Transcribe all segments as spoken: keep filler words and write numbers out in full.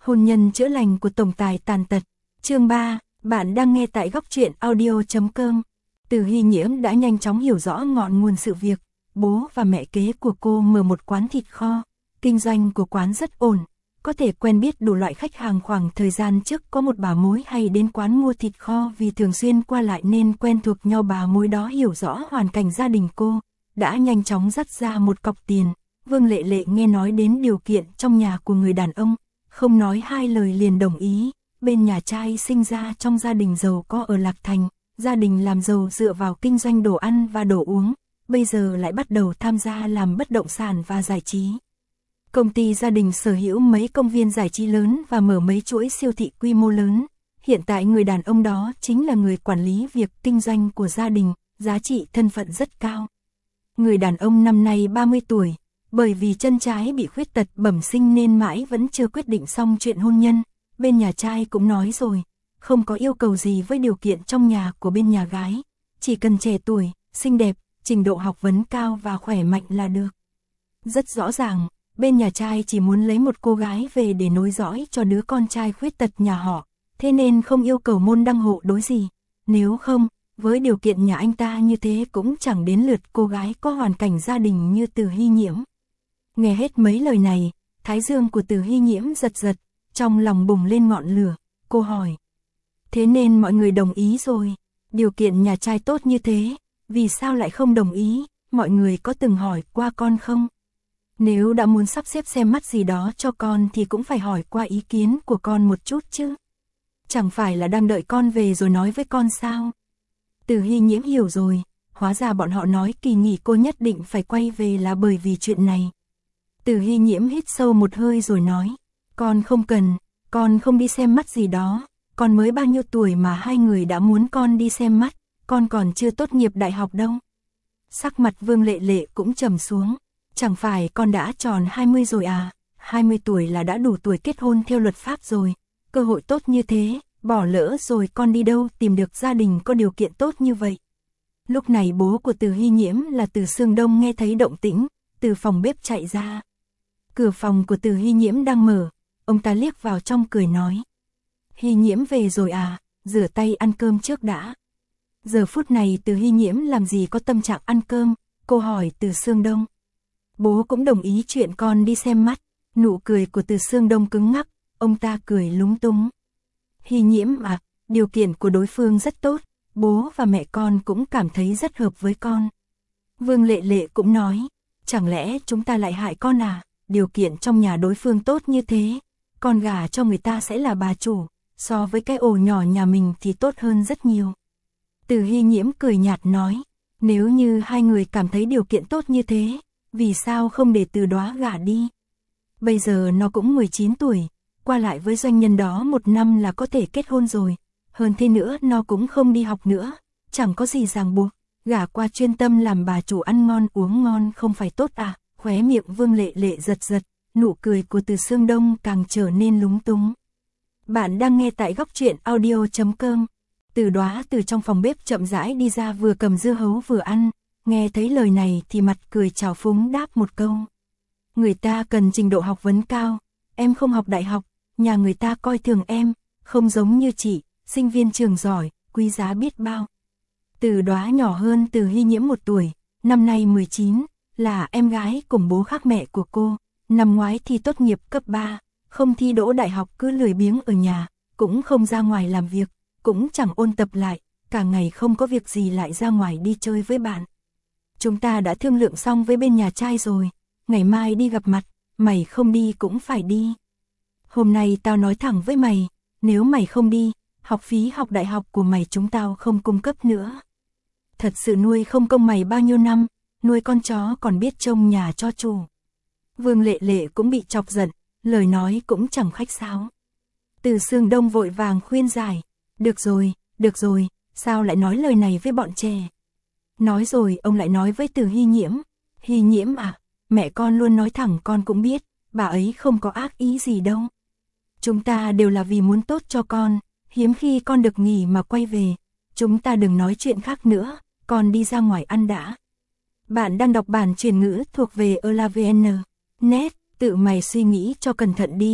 Hôn nhân chữa lành của tổng tài tàn tật. Chương ba, bạn đang nghe tại góc truyện audio chấm com. Từ Hy Nhiễm đã nhanh chóng hiểu rõ ngọn nguồn sự việc. Bố và mẹ kế của cô mở một quán thịt kho. Kinh doanh của quán rất ổn, có thể quen biết đủ loại khách hàng. Khoảng thời gian trước có một bà mối hay đến quán mua thịt kho vì thường xuyên qua lại nên quen thuộc nhau. Bà mối đó hiểu rõ hoàn cảnh gia đình cô, đã nhanh chóng dắt ra một cọc tiền. Vương Lệ Lệ nghe nói đến điều kiện trong nhà của người đàn ông, không nói hai lời liền đồng ý. Bên nhà trai sinh ra trong gia đình giàu có ở Lạc Thành, gia đình làm giàu dựa vào kinh doanh đồ ăn và đồ uống, bây giờ lại bắt đầu tham gia làm bất động sản và giải trí. Công ty gia đình sở hữu mấy công viên giải trí lớn và mở mấy chuỗi siêu thị quy mô lớn. Hiện tại người đàn ông đó chính là người quản lý việc kinh doanh của gia đình, giá trị thân phận rất cao. Người đàn ông năm nay ba mươi tuổi, bởi vì chân trái bị khuyết tật bẩm sinh nên mãi vẫn chưa quyết định xong chuyện hôn nhân. Bên nhà trai cũng nói rồi, không có yêu cầu gì với điều kiện trong nhà của bên nhà gái, chỉ cần trẻ tuổi, xinh đẹp, trình độ học vấn cao và khỏe mạnh là được. Rất rõ ràng, bên nhà trai chỉ muốn lấy một cô gái về để nối dõi cho đứa con trai khuyết tật nhà họ, thế nên không yêu cầu môn đăng hộ đối gì. Nếu không, với điều kiện nhà anh ta như thế cũng chẳng đến lượt cô gái có hoàn cảnh gia đình như Từ Hy Nhiễm. Nghe hết mấy lời này, thái dương của Từ Hy Nhiễm giật giật, trong lòng bùng lên ngọn lửa. Cô hỏi, thế nên mọi người đồng ý rồi, điều kiện nhà trai tốt như thế, vì sao lại không đồng ý, mọi người có từng hỏi qua con không? Nếu đã muốn sắp xếp xem mắt gì đó cho con thì cũng phải hỏi qua ý kiến của con một chút chứ. Chẳng phải là đang đợi con về rồi nói với con sao? Từ Hy Nhiễm hiểu rồi, hóa ra bọn họ nói kỳ nghỉ cô nhất định phải quay về là bởi vì chuyện này. Từ Hy Nhiễm hít sâu một hơi rồi nói, con không cần, con không đi xem mắt gì đó, con mới bao nhiêu tuổi mà hai người đã muốn con đi xem mắt, con còn chưa tốt nghiệp đại học đâu. Sắc mặt Vương Lệ Lệ cũng trầm xuống, chẳng phải con đã tròn hai mươi rồi à, hai mươi tuổi là đã đủ tuổi kết hôn theo luật pháp rồi, cơ hội tốt như thế, bỏ lỡ rồi con đi đâu tìm được gia đình có điều kiện tốt như vậy. Lúc này bố của Từ Hy Nhiễm là Từ Sương Đông nghe thấy động tĩnh, từ phòng bếp chạy ra. Cửa phòng của Từ Hy Nhiễm đang mở, ông ta liếc vào trong cười nói, Hy Nhiễm về rồi à, rửa tay ăn cơm trước đã. Giờ phút này Từ Hy Nhiễm làm gì có tâm trạng ăn cơm, cô hỏi Từ Sương Đông. Bố cũng đồng ý chuyện con đi xem mắt. Nụ cười của Từ Sương Đông cứng ngắc, ông ta cười lúng túng. Hy Nhiễm à, điều kiện của đối phương rất tốt, bố và mẹ con cũng cảm thấy rất hợp với con. Vương Lệ Lệ cũng nói, chẳng lẽ chúng ta lại hại con à, điều kiện trong nhà đối phương tốt như thế, con gả cho người ta sẽ là bà chủ, so với cái ổ nhỏ nhà mình thì tốt hơn rất nhiều. Từ Hy Nhiễm cười nhạt nói, nếu như hai người cảm thấy điều kiện tốt như thế, vì sao không để Từ Đóa gả đi? Bây giờ nó cũng mười chín tuổi, qua lại với doanh nhân đó một năm là có thể kết hôn rồi, hơn thế nữa nó cũng không đi học nữa, chẳng có gì ràng buộc, gả qua chuyên tâm làm bà chủ ăn ngon uống ngon không phải tốt à? Khóe miệng Vương Lệ Lệ giật giật, nụ cười của Từ Sương Đông càng trở nên lúng túng. Bạn đang nghe tại góc truyện audio chấm com. Từ Đóa từ trong phòng bếp chậm rãi đi ra, vừa cầm dưa hấu vừa ăn, nghe thấy lời này thì mặt cười trào phúng đáp một câu. Người ta cần trình độ học vấn cao, em không học đại học, nhà người ta coi thường em, không giống như chị, sinh viên trường giỏi, quý giá biết bao. Từ Đóa nhỏ hơn Từ Hy Nhiễm một tuổi, năm nay mười chín, là em gái cùng bố khác mẹ của cô, năm ngoái thi tốt nghiệp cấp ba, không thi đỗ đại học cứ lười biếng ở nhà, cũng không ra ngoài làm việc, cũng chẳng ôn tập lại, cả ngày không có việc gì lại ra ngoài đi chơi với bạn. Chúng ta đã thương lượng xong với bên nhà trai rồi, ngày mai đi gặp mặt, mày không đi cũng phải đi. Hôm nay tao nói thẳng với mày, nếu mày không đi, học phí học đại học của mày chúng tao không cung cấp nữa. Thật sự nuôi không công mày bao nhiêu năm, nuôi con chó còn biết trông nhà cho chủ. Vương Lệ Lệ cũng bị chọc giận, lời nói cũng chẳng khách sáo. Từ Sương Đông vội vàng khuyên giải, được rồi, được rồi, sao lại nói lời này với bọn trẻ? Nói rồi ông lại nói với Từ Hy Nhiễm, Hy Nhiễm à, mẹ con luôn nói thẳng con cũng biết, bà ấy không có ác ý gì đâu. Chúng ta đều là vì muốn tốt cho con, hiếm khi con được nghỉ mà quay về, chúng ta đừng nói chuyện khác nữa, con đi ra ngoài ăn đã. Bạn đang đọc bản truyền ngữ thuộc về Eula vê en. Net, tự mày suy nghĩ cho cẩn thận đi,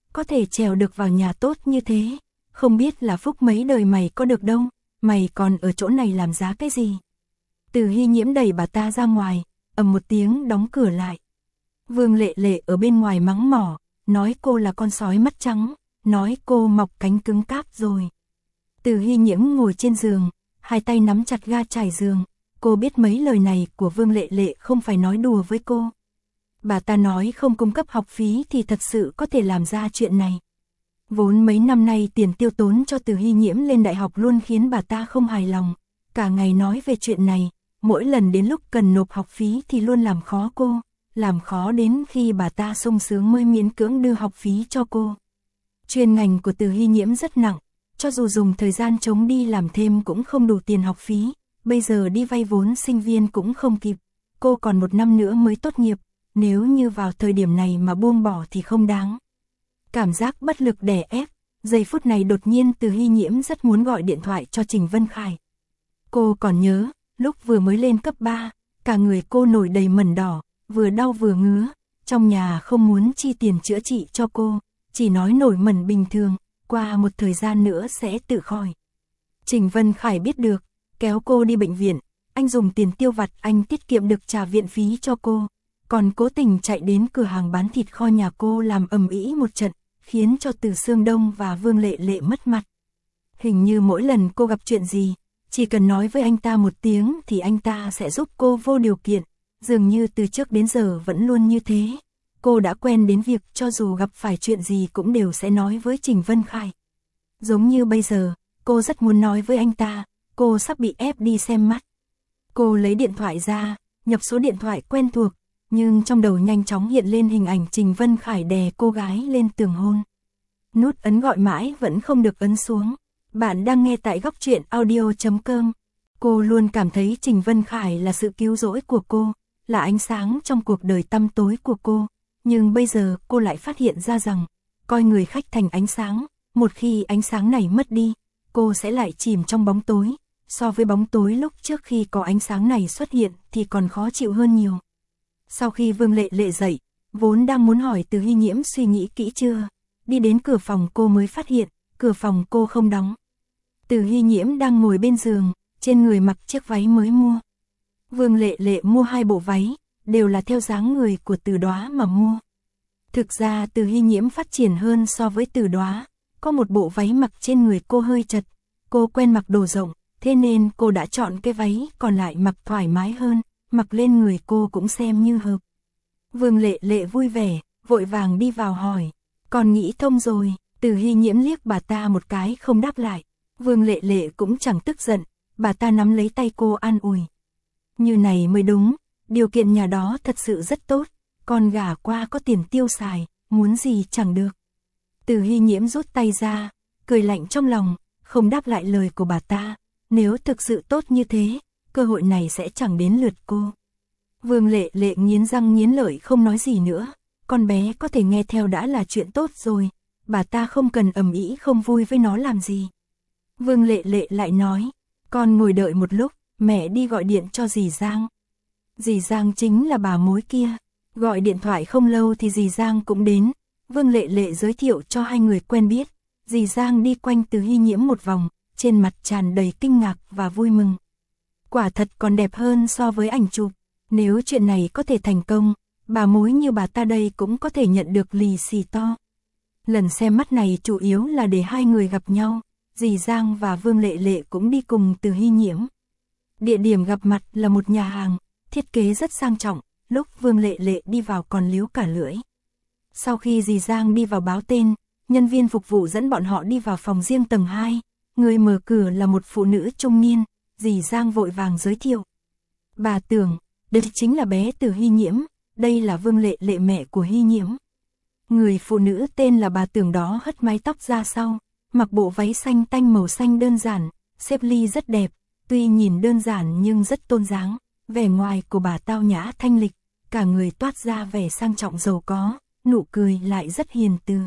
có thể trèo được vào nhà tốt như thế, không biết là phúc mấy đời mày có được đâu, mày còn ở chỗ này làm giá cái gì. Từ Hy Nhiễm đẩy bà ta ra ngoài, ầm một tiếng đóng cửa lại. Vương Lệ Lệ ở bên ngoài mắng mỏ, nói cô là con sói mắt trắng, nói cô mọc cánh cứng cáp rồi. Từ Hy Nhiễm ngồi trên giường, hai tay nắm chặt ga trải giường, cô biết mấy lời này của Vương Lệ Lệ không phải nói đùa với cô. Bà ta nói không cung cấp học phí thì thật sự có thể làm ra chuyện này. Vốn mấy năm nay tiền tiêu tốn cho Từ Hy Nhiễm lên đại học luôn khiến bà ta không hài lòng, cả ngày nói về chuyện này, mỗi lần đến lúc cần nộp học phí thì luôn làm khó cô, làm khó đến khi bà ta sung sướng mới miễn cưỡng đưa học phí cho cô. Chuyên ngành của Từ Hy Nhiễm rất nặng, cho dù dùng thời gian trống đi làm thêm cũng không đủ tiền học phí, bây giờ đi vay vốn sinh viên cũng không kịp, cô còn một năm nữa mới tốt nghiệp, nếu như vào thời điểm này mà buông bỏ thì không đáng. Cảm giác bất lực đè ép, giây phút này đột nhiên Từ Hy Nhiễm rất muốn gọi điện thoại cho Trình Vân Khải. Cô còn nhớ, lúc vừa mới lên cấp ba, cả người cô nổi đầy mẩn đỏ, vừa đau vừa ngứa, trong nhà không muốn chi tiền chữa trị cho cô, chỉ nói nổi mẩn bình thường, qua một thời gian nữa sẽ tự khỏi. Trình Vân Khải biết được, kéo cô đi bệnh viện, anh dùng tiền tiêu vặt anh tiết kiệm được trả viện phí cho cô, còn cố tình chạy đến cửa hàng bán thịt kho nhà cô làm ầm ĩ một trận, khiến cho Từ Sương Đông và Vương Lệ Lệ mất mặt. Hình như mỗi lần cô gặp chuyện gì, chỉ cần nói với anh ta một tiếng thì anh ta sẽ giúp cô vô điều kiện, dường như từ trước đến giờ vẫn luôn như thế. Cô đã quen đến việc cho dù gặp phải chuyện gì cũng đều sẽ nói với Trình Vân Khải. Giống như bây giờ, cô rất muốn nói với anh ta, cô sắp bị ép đi xem mắt. Cô lấy điện thoại ra, nhập số điện thoại quen thuộc, nhưng trong đầu nhanh chóng hiện lên hình ảnh Trình Vân Khải đè cô gái lên tường hôn. Nút ấn gọi mãi vẫn không được ấn xuống. Bạn đang nghe tại góc truyện audio chấm com. Cô luôn cảm thấy Trình Vân Khải là sự cứu rỗi của cô, là ánh sáng trong cuộc đời tăm tối của cô. Nhưng bây giờ cô lại phát hiện ra rằng, coi người khách thành ánh sáng, một khi ánh sáng này mất đi, cô sẽ lại chìm trong bóng tối. So với bóng tối lúc trước khi có ánh sáng này xuất hiện thì còn khó chịu hơn nhiều. Sau khi Vương Lệ Lệ dậy, vốn đang muốn hỏi Từ Hy Nhiễm suy nghĩ kỹ chưa, đi đến cửa phòng cô mới phát hiện, cửa phòng cô không đóng. Từ Hy Nhiễm đang ngồi bên giường, trên người mặc chiếc váy mới mua. Vương Lệ Lệ mua hai bộ váy, đều là theo dáng người của Từ Đóa mà mua. Thực ra Từ Hy Nhiễm phát triển hơn so với Từ Đóa, có một bộ váy mặc trên người cô hơi chật, cô quen mặc đồ rộng, thế nên cô đã chọn cái váy còn lại mặc thoải mái hơn, mặc lên người cô cũng xem như hợp. Vương Lệ Lệ vui vẻ, vội vàng đi vào hỏi, còn nghĩ thông rồi. Từ Hy Nhiễm liếc bà ta một cái không đáp lại. Vương Lệ Lệ cũng chẳng tức giận, bà ta nắm lấy tay cô an ủi. Như này mới đúng, điều kiện nhà đó thật sự rất tốt, con gả qua có tiền tiêu xài, muốn gì chẳng được. Từ Hy Nhiễm rút tay ra, cười lạnh trong lòng, không đáp lại lời của bà ta, nếu thực sự tốt như thế, cơ hội này sẽ chẳng đến lượt cô. Vương Lệ Lệ nghiến răng nghiến lợi không nói gì nữa, con bé có thể nghe theo đã là chuyện tốt rồi, bà ta không cần ầm ĩ không vui với nó làm gì. Vương Lệ Lệ lại nói, con ngồi đợi một lúc, mẹ đi gọi điện cho dì Giang. Dì Giang chính là bà mối kia, gọi điện thoại không lâu thì dì Giang cũng đến. Vương Lệ Lệ giới thiệu cho hai người quen biết, dì Giang đi quanh Từ Hy Nhiễm một vòng, trên mặt tràn đầy kinh ngạc và vui mừng. Quả thật còn đẹp hơn so với ảnh chụp, nếu chuyện này có thể thành công, bà mối như bà ta đây cũng có thể nhận được lì xì to. Lần xem mắt này chủ yếu là để hai người gặp nhau, dì Giang và Vương Lệ Lệ cũng đi cùng Từ Hy Nhiễm. Địa điểm gặp mặt là một nhà hàng, thiết kế rất sang trọng, lúc Vương Lệ Lệ đi vào còn líu cả lưỡi. Sau khi dì Giang đi vào báo tên, nhân viên phục vụ dẫn bọn họ đi vào phòng riêng tầng hai, người mở cửa là một phụ nữ trung niên, dì Giang vội vàng giới thiệu. Bà Tưởng, đây chính là bé Từ Hy Nhiễm, đây là Vương Lệ Lệ mẹ của Hy Nhiễm. Người phụ nữ tên là bà Tưởng đó hất mái tóc ra sau, mặc bộ váy xanh tanh màu xanh đơn giản, xếp ly rất đẹp, tuy nhìn đơn giản nhưng rất tôn dáng, vẻ ngoài của bà tao nhã thanh lịch, cả người toát ra vẻ sang trọng giàu có, nụ cười lại rất hiền từ.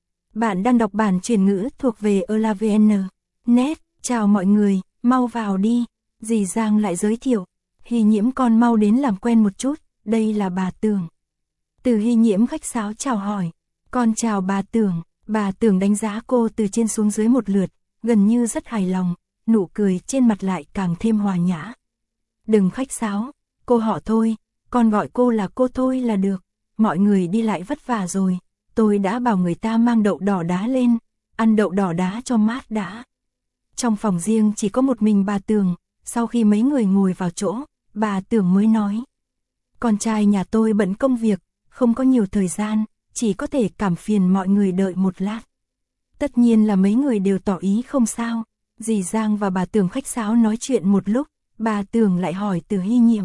Bạn đang đọc bản chuyển ngữ thuộc về elavn chấm net, chào mọi người, mau vào đi, dì Giang lại giới thiệu, Hy Nhiễm con mau đến làm quen một chút, đây là bà Tưởng. Từ Hy Nhiễm khách sáo chào hỏi, con chào bà Tưởng, Bà Tưởng đánh giá cô từ trên xuống dưới một lượt, gần như rất hài lòng, nụ cười trên mặt lại càng thêm hòa nhã. Đừng khách sáo, cô họ thôi, con gọi cô là cô thôi là được, mọi người đi lại vất vả rồi, tôi đã bảo người ta mang đậu đỏ đá lên, ăn đậu đỏ đá cho mát đã. Trong phòng riêng chỉ có một mình bà Tưởng, sau khi mấy người ngồi vào chỗ, bà Tưởng mới nói. Con trai nhà tôi bận công việc, không có nhiều thời gian, chỉ có thể cảm phiền mọi người đợi một lát. Tất nhiên là mấy người đều tỏ ý không sao, dì Giang và bà Tưởng khách sáo nói chuyện một lúc, bà Tưởng lại hỏi Từ Hy Nhiễm.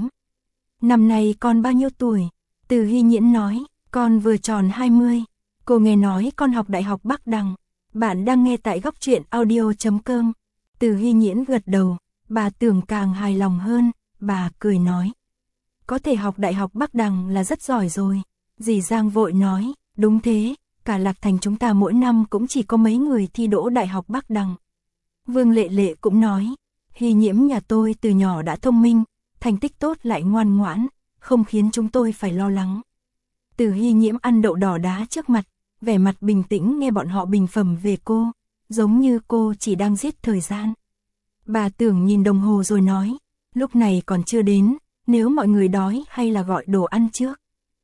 Năm nay con bao nhiêu tuổi? Từ Hy Nhiễm nói, con vừa tròn hai mươi. Cô nghe nói con học Đại học Bắc Đằng. Bạn đang nghe tại góc truyện audio chấm com. Từ Hy Nhiễm gật đầu, bà Tưởng càng hài lòng hơn, bà cười nói. Có thể học Đại học Bắc Đằng là rất giỏi rồi. Dì Giang vội nói, đúng thế, cả Lạc Thành chúng ta mỗi năm cũng chỉ có mấy người thi đỗ Đại học Bắc Đằng. Vương Lệ Lệ cũng nói, Hy Nhiễm nhà tôi từ nhỏ đã thông minh, thành tích tốt lại ngoan ngoãn, không khiến chúng tôi phải lo lắng. Từ Hy Nhiễm ăn đậu đỏ đá trước mặt, vẻ mặt bình tĩnh nghe bọn họ bình phẩm về cô, giống như cô chỉ đang giết thời gian. Bà Tưởng nhìn đồng hồ rồi nói, lúc này còn chưa đến, nếu mọi người đói hay là gọi đồ ăn trước.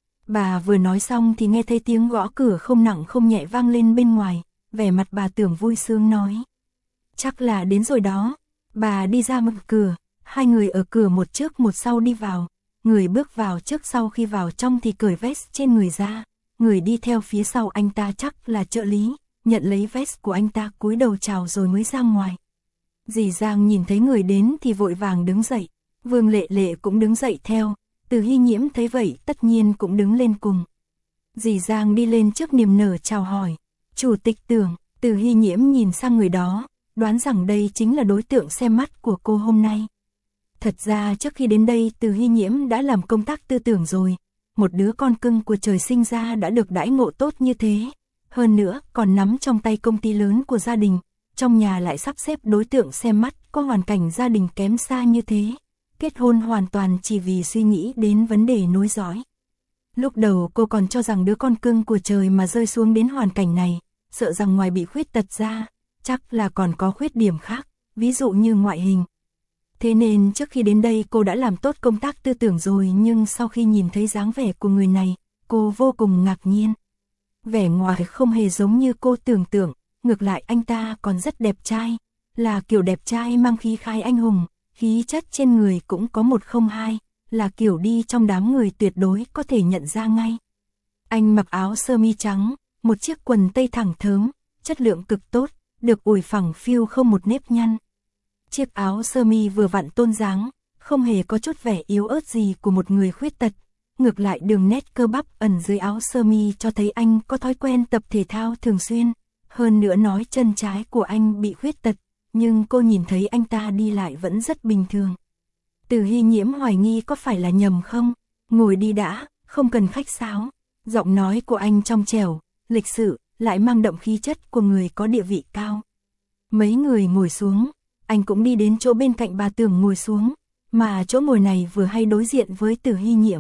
Bà vừa nói xong thì nghe thấy tiếng gõ cửa không nặng không nhẹ vang lên bên ngoài, vẻ mặt bà Tưởng vui sướng nói. Chắc là đến rồi đó. Bà đi ra mở cửa, hai người ở cửa một trước một sau đi vào, người bước vào trước sau khi vào trong thì cởi vest trên người ra, người đi theo phía sau anh ta chắc là trợ lý, nhận lấy vest của anh ta cúi đầu chào rồi mới ra ngoài. Dì Giang nhìn thấy người đến thì vội vàng đứng dậy, Vương Lệ Lệ cũng đứng dậy theo, Từ Hy Nhiễm thấy vậy tất nhiên cũng đứng lên cùng. Dì Giang đi lên trước niềm nở chào hỏi, Chủ tịch Tưởng. Từ Hy Nhiễm nhìn sang người đó, đoán rằng đây chính là đối tượng xem mắt của cô hôm nay. Thật ra trước khi đến đây Từ Hy Nhiễm đã làm công tác tư tưởng rồi, một đứa con cưng của trời sinh ra đã được đãi ngộ tốt như thế, hơn nữa còn nắm trong tay công ty lớn của gia đình, trong nhà lại sắp xếp đối tượng xem mắt có hoàn cảnh gia đình kém xa như thế, kết hôn hoàn toàn chỉ vì suy nghĩ đến vấn đề nối dõi. Lúc đầu cô còn cho rằng đứa con cưng của trời mà rơi xuống đến hoàn cảnh này, sợ rằng ngoài bị khuyết tật ra, chắc là còn có khuyết điểm khác, ví dụ như ngoại hình. Thế nên trước khi đến đây cô đã làm tốt công tác tư tưởng rồi, nhưng sau khi nhìn thấy dáng vẻ của người này, cô vô cùng ngạc nhiên. Vẻ ngoài không hề giống như cô tưởng tượng, ngược lại anh ta còn rất đẹp trai, là kiểu đẹp trai mang khí khái anh hùng, khí chất trên người cũng có một không hai, là kiểu đi trong đám người tuyệt đối có thể nhận ra ngay. Anh mặc áo sơ mi trắng, một chiếc quần tây thẳng thớm, chất lượng cực tốt, được ủi phẳng phiu không một nếp nhăn. Chiếc áo sơ mi vừa vặn tôn dáng, không hề có chút vẻ yếu ớt gì của một người khuyết tật, ngược lại đường nét cơ bắp ẩn dưới áo sơ mi cho thấy anh có thói quen tập thể thao thường xuyên, hơn nữa nói chân trái của anh bị khuyết tật, nhưng cô nhìn thấy anh ta đi lại vẫn rất bình thường. Từ Hy Nhiễm hoài nghi có phải là nhầm không, ngồi đi đã, không cần khách sáo, giọng nói của anh trong trẻo, lịch sự, lại mang đậm khí chất của người có địa vị cao. Mấy người ngồi xuống, anh cũng đi đến chỗ bên cạnh bà Tưởng ngồi xuống, mà chỗ ngồi này vừa hay đối diện với Từ Hy Nhiễm.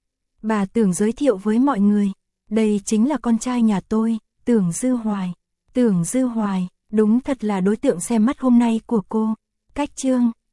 Bà Tưởng giới thiệu với mọi người, đây chính là con trai nhà tôi, Tưởng Dư Hoài. Tưởng Dư Hoài, đúng thật là đối tượng xem mắt hôm nay của cô. Cách chương